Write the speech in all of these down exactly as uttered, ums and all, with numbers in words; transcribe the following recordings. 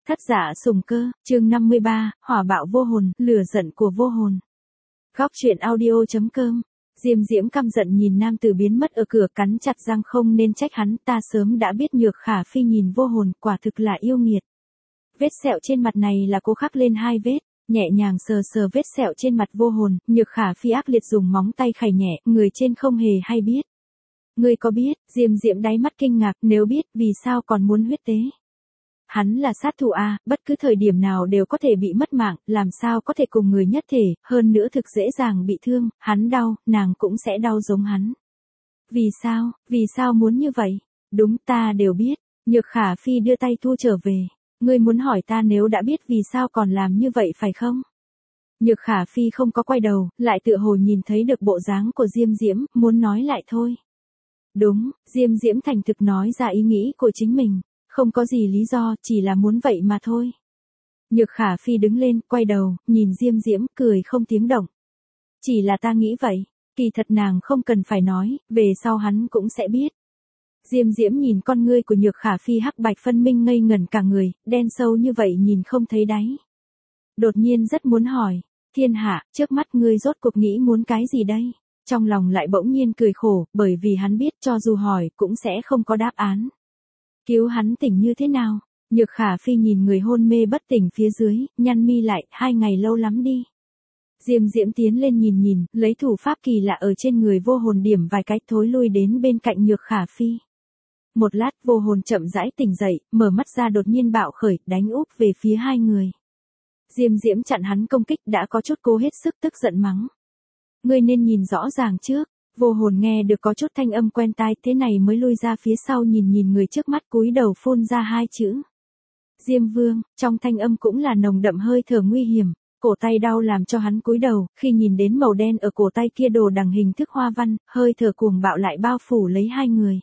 Thất Dạ Sùng Cơ, chương năm mươi ba, hỏa bạo vô hồn, lửa giận của vô hồn. Góc truyện audio chấm com. Diêm Diễm căm giận nhìn nam tử biến mất ở cửa, cắn chặt răng, không nên trách hắn, ta sớm đã biết Nhược Khả Phi nhìn vô hồn, quả thực là yêu nghiệt. Vết sẹo trên mặt này là cố khắc lên hai vết, nhẹ nhàng sờ sờ vết sẹo trên mặt vô hồn, Nhược Khả Phi ác liệt dùng móng tay khày nhẹ, người trên không hề hay biết. Ngươi có biết? Diêm Diễm đáy mắt kinh ngạc, nếu biết, vì sao còn muốn huyết tế? Hắn là sát thủ a, bất cứ thời điểm nào đều có thể bị mất mạng, làm sao có thể cùng người nhất thể, hơn nữa thực dễ dàng bị thương, hắn đau, nàng cũng sẽ đau giống hắn. Vì sao, vì sao muốn như vậy? Đúng, ta đều biết. Nhược Khả Phi đưa tay thu trở về. Ngươi muốn hỏi ta nếu đã biết vì sao còn làm như vậy phải không? Nhược Khả Phi không có quay đầu, lại tựa hồ nhìn thấy được bộ dáng của Diêm Diễm, muốn nói lại thôi. Đúng, Diêm Diễm thành thực nói ra ý nghĩ của chính mình. Không có gì lý do, chỉ là muốn vậy mà thôi. Nhược Khả Phi đứng lên, quay đầu, nhìn Diêm Diễm, cười không tiếng động. Chỉ là ta nghĩ vậy, kỳ thật nàng không cần phải nói, về sau hắn cũng sẽ biết. Diêm Diễm nhìn con ngươi của Nhược Khả Phi hắc bạch phân minh, ngây ngẩn cả người, đen sâu như vậy nhìn không thấy đáy. Đột nhiên rất muốn hỏi, thiên hạ, trước mắt ngươi rốt cuộc nghĩ muốn cái gì đây? Trong lòng lại bỗng nhiên cười khổ, bởi vì hắn biết cho dù hỏi cũng sẽ không có đáp án. Cứu hắn tỉnh như thế nào? Nhược Khả Phi nhìn người hôn mê bất tỉnh phía dưới, nhăn mi lại, hai ngày lâu lắm đi. Diêm Diễm tiến lên nhìn nhìn, lấy thủ pháp kỳ lạ ở trên người vô hồn điểm vài cái, thối lui đến bên cạnh Nhược Khả Phi. Một lát vô hồn chậm rãi tỉnh dậy, mở mắt ra đột nhiên bạo khởi, đánh úp về phía hai người. Diêm Diễm chặn hắn công kích, đã có chút cố hết sức tức giận mắng. Ngươi nên nhìn rõ ràng trước. Vô hồn nghe được có chút thanh âm quen tai, thế này mới lui ra phía sau nhìn nhìn người trước mắt, cúi đầu phun ra hai chữ. Diêm Vương, trong thanh âm cũng là nồng đậm hơi thở nguy hiểm, cổ tay đau làm cho hắn cúi đầu, khi nhìn đến màu đen ở cổ tay kia đồ đằng hình thức hoa văn, hơi thở cuồng bạo lại bao phủ lấy hai người.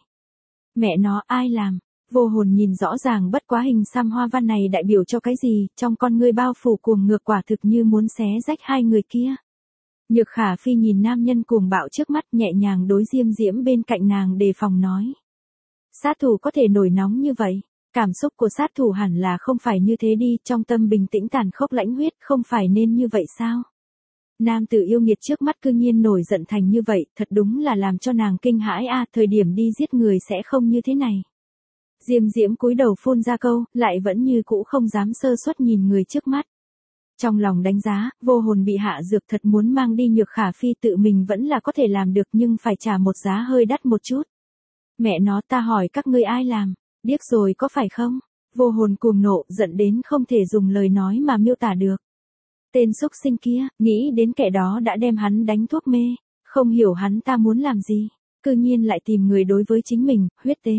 Mẹ nó, ai làm? Vô hồn nhìn rõ ràng bất quá hình xăm hoa văn này đại biểu cho cái gì, trong con ngươi bao phủ cuồng ngược quả thực như muốn xé rách hai người kia. Nhược Khả Phi nhìn nam nhân cuồng bạo trước mắt, nhẹ nhàng đối Diêm Diễm bên cạnh nàng đề phòng nói. Sát thủ có thể nổi nóng như vậy, cảm xúc của sát thủ hẳn là không phải như thế đi, trong tâm bình tĩnh tàn khốc lãnh huyết, không phải nên như vậy sao? Nam tử yêu nghiệt trước mắt cư nhiên nổi giận thành như vậy, thật đúng là làm cho nàng kinh hãi a, thời điểm đi giết người sẽ không như thế này. Diêm Diễm cúi đầu phun ra câu, lại vẫn như cũ không dám sơ suất nhìn người trước mắt. Trong lòng đánh giá, vô hồn bị hạ dược thật muốn mang đi Nhược Khả Phi tự mình vẫn là có thể làm được, nhưng phải trả một giá hơi đắt một chút. Mẹ nó, ta hỏi các ngươi ai làm, điếc rồi có phải không? Vô hồn cuồng nộ, giận đến không thể dùng lời nói mà miêu tả được. Tên xúc sinh kia, nghĩ đến kẻ đó đã đem hắn đánh thuốc mê, không hiểu hắn ta muốn làm gì, cư nhiên lại tìm người đối với chính mình, huyết tế.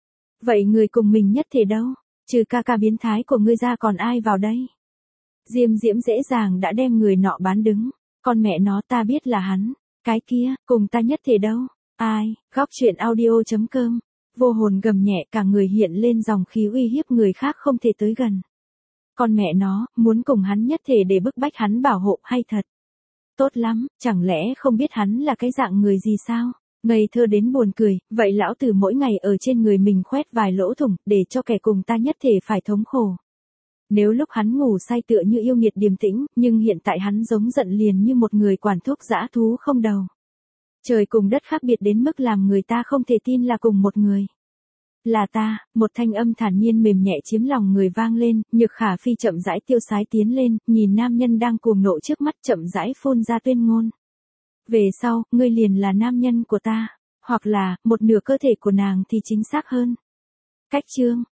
Vậy người cùng mình nhất thể đâu? Trừ ca ca biến thái của ngươi ra còn ai vào đây? Diêm Diễm dễ dàng đã đem người nọ bán đứng, con mẹ nó, ta biết là hắn, cái kia, cùng ta nhất thể đâu? Ai? Góc truyện audio chấm com. Vô hồn gầm nhẹ, cả người hiện lên dòng khí uy hiếp người khác không thể tới gần. Con mẹ nó, muốn cùng hắn nhất thể để bức bách hắn bảo hộ hay thật? Tốt lắm, chẳng lẽ không biết hắn là cái dạng người gì sao? Ngây thơ đến buồn cười, vậy lão tử mỗi ngày ở trên người mình khoét vài lỗ thủng, để cho kẻ cùng ta nhất thể phải thống khổ. Nếu lúc hắn ngủ say tựa như yêu nghiệt điềm tĩnh, nhưng hiện tại hắn giống giận liền như một người quản thúc dã thú không đầu. Trời cùng đất khác biệt đến mức làm người ta không thể tin là cùng một người. Là ta, một thanh âm thản nhiên mềm nhẹ chiếm lòng người vang lên, Nhược Khả Phi chậm rãi tiêu sái tiến lên, nhìn nam nhân đang cuồng nộ trước mắt chậm rãi phun ra tuyên ngôn. Về sau, ngươi liền là nam nhân của ta, hoặc là, một nửa cơ thể của nàng thì chính xác hơn. Cách chương,